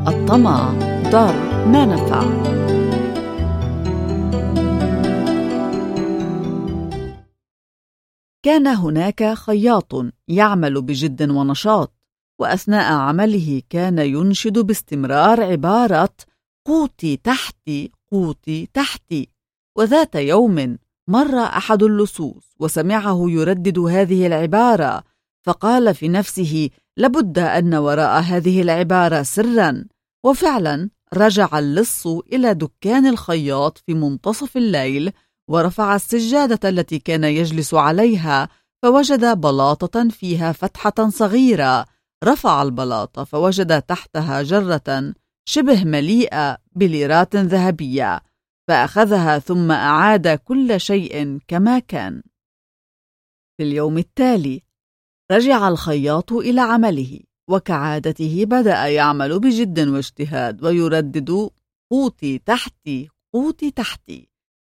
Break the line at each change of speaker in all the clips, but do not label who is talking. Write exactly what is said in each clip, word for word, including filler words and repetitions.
الطمع ضر ما نفع. كان هناك خياط يعمل بجد ونشاط، وأثناء عمله كان ينشد باستمرار عبارة قوتي تحتي قوتي تحتي. وذات يوم مر أحد اللصوص وسمعه يردد هذه العبارة، فقال في نفسه لابد أن وراء هذه العبارة سرا. وفعلا رجع اللص إلى دكان الخياط في منتصف الليل، ورفع السجادة التي كان يجلس عليها فوجد بلاطة فيها فتحة صغيرة. رفع البلاطة فوجد تحتها جرة شبه مليئة بليرات ذهبية، فأخذها ثم أعاد كل شيء كما كان. في اليوم التالي رجع الخياط إلى عمله، وكعادته بدأ يعمل بجد واجتهاد ويردد قوتي تحتي قوتي تحتي.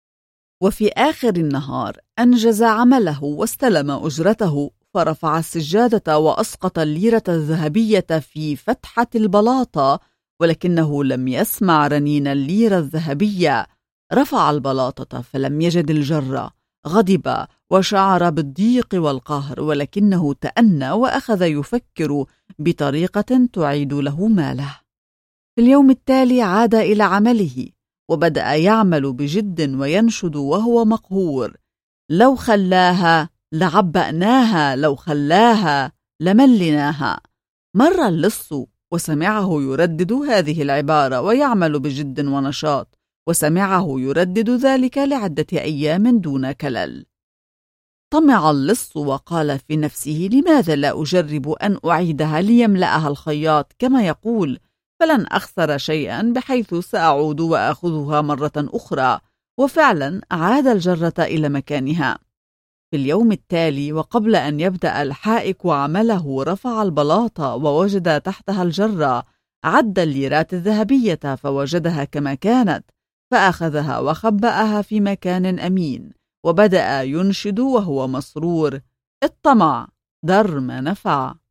وفي آخر النهار أنجز عمله واستلم أجرته، فرفع السجادة وأسقط الليرة الذهبية في فتحة البلاطة، ولكنه لم يسمع رنين الليرة الذهبية. رفع البلاطة فلم يجد الجرة، غضب وشعر بالضيق والقهر، ولكنه تأنى وأخذ يفكر بطريقة تعيد له ماله. في اليوم التالي عاد إلى عمله وبدأ يعمل بجد وينشد وهو مقهور: لو خلاها لعبأناها، لو خلاها لملناها. مر اللص وسمعه يردد هذه العبارة ويعمل بجد ونشاط، وسمعه يردد ذلك لعدة أيام دون كلل. طمع اللص وقال في نفسه لماذا لا أجرب أن أعيدها ليملأها الخياط كما يقول، فلن أخسر شيئا بحيث سأعود وأخذها مرة أخرى. وفعلا عاد الجرة إلى مكانها. في اليوم التالي وقبل أن يبدأ الحائك عمله رفع البلاطة ووجد تحتها الجرة، عد الليرات الذهبية فوجدها كما كانت، فأخذها وخبأها في مكان أمين، وبدأ ينشد وهو مسرور: الطمع ضر ما نفع.